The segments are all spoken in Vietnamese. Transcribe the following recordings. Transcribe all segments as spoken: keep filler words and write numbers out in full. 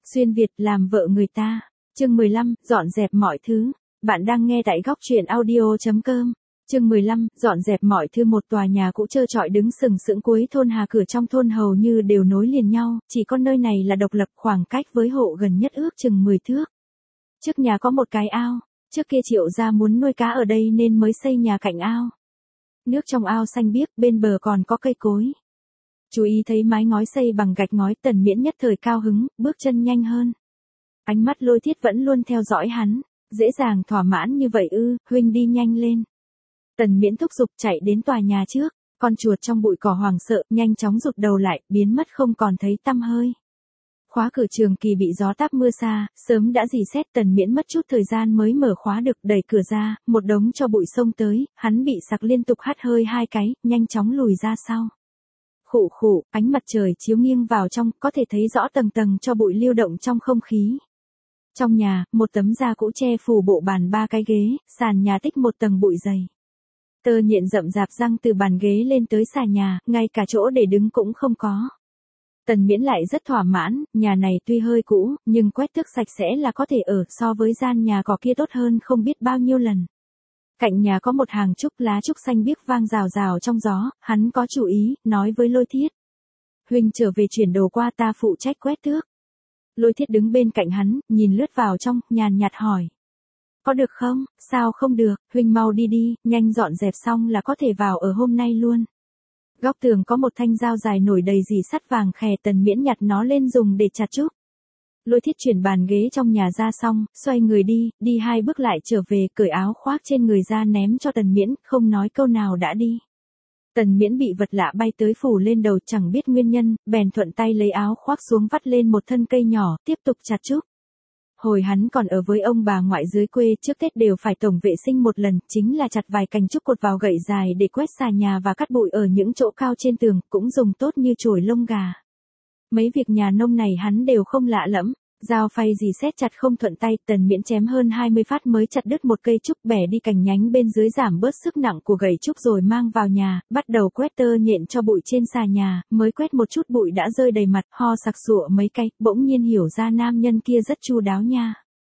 Xuyên Việt làm vợ người ta. Chương mười lăm, dọn dẹp mọi thứ. Bạn đang nghe tại góc truyện audio chấm com. Chương mười lăm, dọn dẹp mọi thứ. Một tòa nhà cũ trơ trọi đứng sừng sững cuối thôn Hà, cửa trong thôn hầu như đều nối liền nhau, chỉ có nơi này là độc lập, khoảng cách với hộ gần nhất ước chừng mười thước. Trước nhà có một cái ao, trước kia Triệu gia muốn nuôi cá ở đây nên mới xây nhà cạnh ao. Nước trong ao xanh biếc, bên bờ còn có cây cối. Chú ý thấy mái ngói xây bằng gạch ngói, Tần Miễn nhất thời cao hứng, bước chân nhanh hơn. Ánh mắt Lôi Thiết vẫn luôn theo dõi hắn. Dễ dàng thỏa mãn như vậy ư? Huynh đi nhanh lên. Tần Miễn thúc giục chạy đến tòa nhà trước. Con chuột trong bụi cỏ hoảng sợ, nhanh chóng rụt đầu lại, biến mất không còn thấy tăm hơi. Khóa cửa trường kỳ bị gió táp mưa xa, sớm đã rỉ sét. Tần Miễn mất chút thời gian mới mở khóa được, đẩy cửa ra, một đống cho bụi xông tới, hắn bị sặc liên tục hắt hơi hai cái, nhanh chóng lùi ra sau. Khụ khụ, ánh mặt trời chiếu nghiêng vào trong, có thể thấy rõ tầng tầng cho bụi lưu động trong không khí. Trong nhà, một tấm da cũ che phủ bộ bàn, ba cái ghế, sàn nhà tích một tầng bụi dày. Tơ nhện rậm rạp răng từ bàn ghế lên tới xà nhà, ngay cả chỗ để đứng cũng không có. Tần Miễn lại rất thỏa mãn, nhà này tuy hơi cũ, nhưng quét tước sạch sẽ là có thể ở, so với gian nhà cỏ kia tốt hơn không biết bao nhiêu lần. Cạnh nhà có một hàng trúc, lá trúc xanh biếc vang rào rào trong gió, hắn có chủ ý, nói với Lôi Thiết. Huynh trở về chuyển đồ qua, ta phụ trách quét tước. Lôi Thiết đứng bên cạnh hắn, nhìn lướt vào trong, nhàn nhạt hỏi. Có được không? Sao không được? Huynh mau đi đi, nhanh dọn dẹp xong là có thể vào ở hôm nay luôn. Góc tường có một thanh dao dài nổi đầy dì sắt vàng khè, Tần Miễn nhặt nó lên dùng để chặt trúc. Lôi Thiết chuyển bàn ghế trong nhà ra xong, xoay người đi, đi hai bước lại trở về, cởi áo khoác trên người ra ném cho Tần Miễn, không nói câu nào đã đi. Tần Miễn bị vật lạ bay tới phủ lên đầu, chẳng biết nguyên nhân, bèn thuận tay lấy áo khoác xuống vắt lên một thân cây nhỏ, tiếp tục chặt trúc. Hồi hắn còn ở với ông bà ngoại dưới quê, trước Tết đều phải tổng vệ sinh một lần, chính là chặt vài cành trúc cột vào gậy dài để quét xà nhà và cắt bụi ở những chỗ cao trên tường, cũng dùng tốt như chổi lông gà. Mấy việc nhà nông này hắn đều không lạ lẫm. Dao phay dì xét chặt không thuận tay, Tần Miễn chém hơn hai mươi phát mới chặt đứt một cây trúc, bẻ đi cành nhánh bên dưới giảm bớt sức nặng của gậy trúc rồi mang vào nhà, bắt đầu quét tơ nhện cho bụi trên xà nhà, mới quét một chút bụi đã rơi đầy mặt, ho sặc sụa mấy cái, bỗng nhiên hiểu ra nam nhân kia rất chu đáo nha.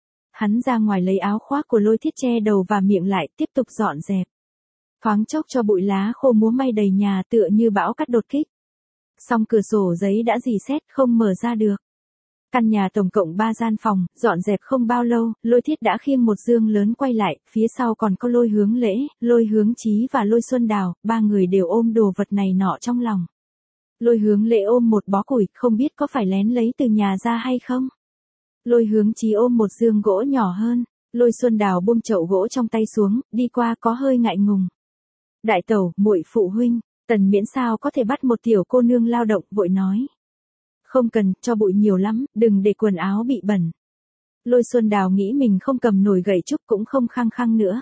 Hắn ra ngoài lấy áo khoác của Lôi Thiết che đầu và miệng lại, tiếp tục dọn dẹp. Thoáng chốc cho bụi lá khô múa may đầy nhà, tựa như bão cát đột kích. Xong cửa sổ giấy đã rỉ sét, không mở ra được. Căn nhà tổng cộng ba gian phòng, dọn dẹp không bao lâu, Lôi Thiết đã khiêng một dương lớn quay lại, phía sau còn có Lôi Hướng Lễ, Lôi Hướng Chí và Lôi Xuân Đào, ba người đều ôm đồ vật này nọ trong lòng. Lôi Hướng Lễ ôm một bó củi, không biết có phải lén lấy từ nhà ra hay không. Lôi Hướng Chí ôm một dương gỗ nhỏ hơn, Lôi Xuân Đào buông chậu gỗ trong tay xuống, đi qua có hơi ngại ngùng. Đại tẩu, muội phụ huynh, Tần Miễn sao có thể bắt một tiểu cô nương lao động, vội nói. Không cần, cho bụi nhiều lắm, đừng để quần áo bị bẩn. Lôi Xuân Đào nghĩ mình không cầm nổi gậy trúc cũng không khăng khăng nữa.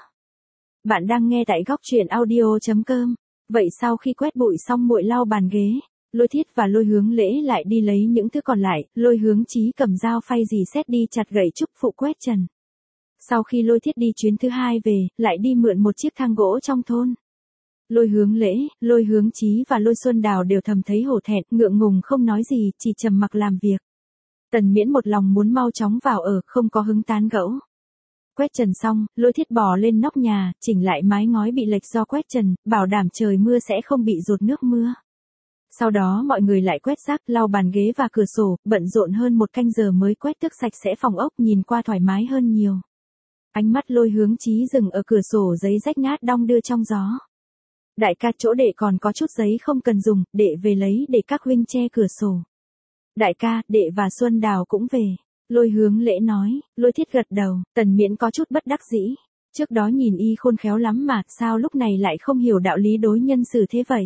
Bạn đang nghe tại góc truyện audio chấm com. Vậy sau khi quét bụi xong muội lau bàn ghế, Lôi Thiết và Lôi Hướng Lễ lại đi lấy những thứ còn lại, Lôi Hướng Chí cầm dao phay dì xét đi chặt gậy trúc phụ quét trần. Sau khi Lôi Thiết đi chuyến thứ hai về, lại đi mượn một chiếc thang gỗ trong thôn. Lôi Hướng Lễ, Lôi Hướng Chí và Lôi Xuân Đào đều thầm thấy hổ thẹn, ngượng ngùng không nói gì, chỉ trầm mặc làm việc. Tần Miễn một lòng muốn mau chóng vào ở, không có hứng tán gẫu. Quét trần xong, Lôi Thiết bò lên nóc nhà, chỉnh lại mái ngói bị lệch do quét trần, bảo đảm trời mưa sẽ không bị dột nước mưa. Sau đó mọi người lại quét rác, lau bàn ghế và cửa sổ, bận rộn hơn một canh giờ mới quét tước sạch sẽ phòng ốc, nhìn qua thoải mái hơn nhiều. Ánh mắt Lôi Hướng Chí dừng ở cửa sổ giấy rách nát đong đưa trong gió. Đại ca, chỗ đệ còn có chút giấy không cần dùng, đệ về lấy để các huynh che cửa sổ. Đại ca, đệ và Xuân Đào cũng về. Lôi Hướng Lễ nói. Lôi Thiết gật đầu, Tần Miễn có chút bất đắc dĩ. Trước đó nhìn y khôn khéo lắm mà, sao lúc này lại không hiểu đạo lý đối nhân xử thế vậy?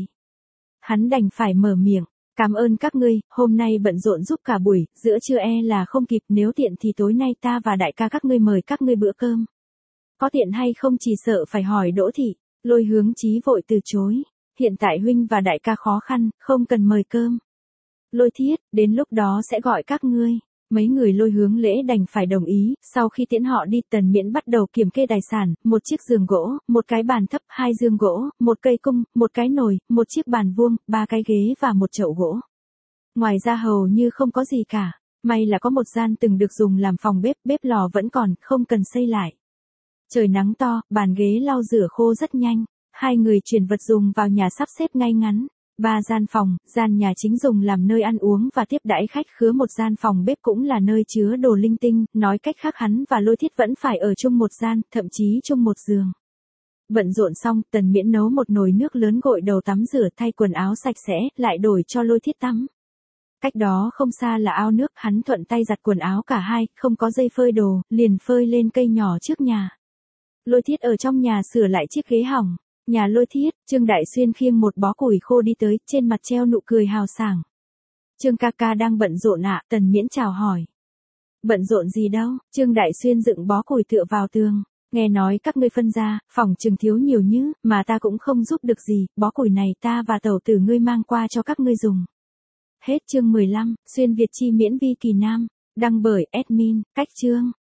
Hắn đành phải mở miệng. Cảm ơn các ngươi, hôm nay bận rộn giúp cả buổi, giữa trưa e là không kịp, nếu tiện thì tối nay ta và đại ca các ngươi mời các ngươi bữa cơm. Có tiện hay không chỉ sợ phải hỏi Đỗ thị. Lôi Hướng Chí vội từ chối. Hiện tại huynh và đại ca khó khăn, không cần mời cơm. Lôi Thiết, đến lúc đó sẽ gọi các ngươi. Mấy người Lôi Hướng Lễ đành phải đồng ý, sau khi tiễn họ đi, Tần Miễn bắt đầu kiểm kê tài sản, một chiếc giường gỗ, một cái bàn thấp, hai giường gỗ, một cây cung, một cái nồi, một chiếc bàn vuông, ba cái ghế và một chậu gỗ. Ngoài ra hầu như không có gì cả. May là có một gian từng được dùng làm phòng bếp, bếp lò vẫn còn, không cần xây lại. Trời nắng to, bàn ghế lau rửa khô rất nhanh. Hai người chuyển vật dùng vào nhà sắp xếp ngay ngắn. Ba gian phòng, gian nhà chính dùng làm nơi ăn uống và tiếp đãi khách khứa, một gian phòng bếp cũng là nơi chứa đồ linh tinh, nói cách khác hắn và Lôi Thiết vẫn phải ở chung một gian, thậm chí chung một giường. Bận rộn xong, Tần Miễn nấu một nồi nước lớn gội đầu tắm rửa thay quần áo sạch sẽ, lại đổi cho Lôi Thiết tắm. Cách đó không xa là ao nước, hắn thuận tay giặt quần áo cả hai, không có dây phơi đồ, liền phơi lên cây nhỏ trước nhà. Lôi Thiết ở trong nhà sửa lại chiếc ghế hỏng. Nhà Lôi Thiết, Trương Đại Xuyên khiêng một bó củi khô đi tới, trên mặt treo nụ cười hào sảng. Trương ca ca đang bận rộn ạ, à? Tần Miễn chào hỏi. Bận rộn gì đâu, Trương Đại Xuyên dựng bó củi tựa vào tường. Nghe nói các ngươi phân ra, phòng chừng thiếu nhiều như, mà ta cũng không giúp được gì, bó củi này ta và tẩu tử ngươi mang qua cho các ngươi dùng. Hết chương mười lăm, Xuyên Việt chi miễn vi kỳ nam, đăng bởi admin, cách chương.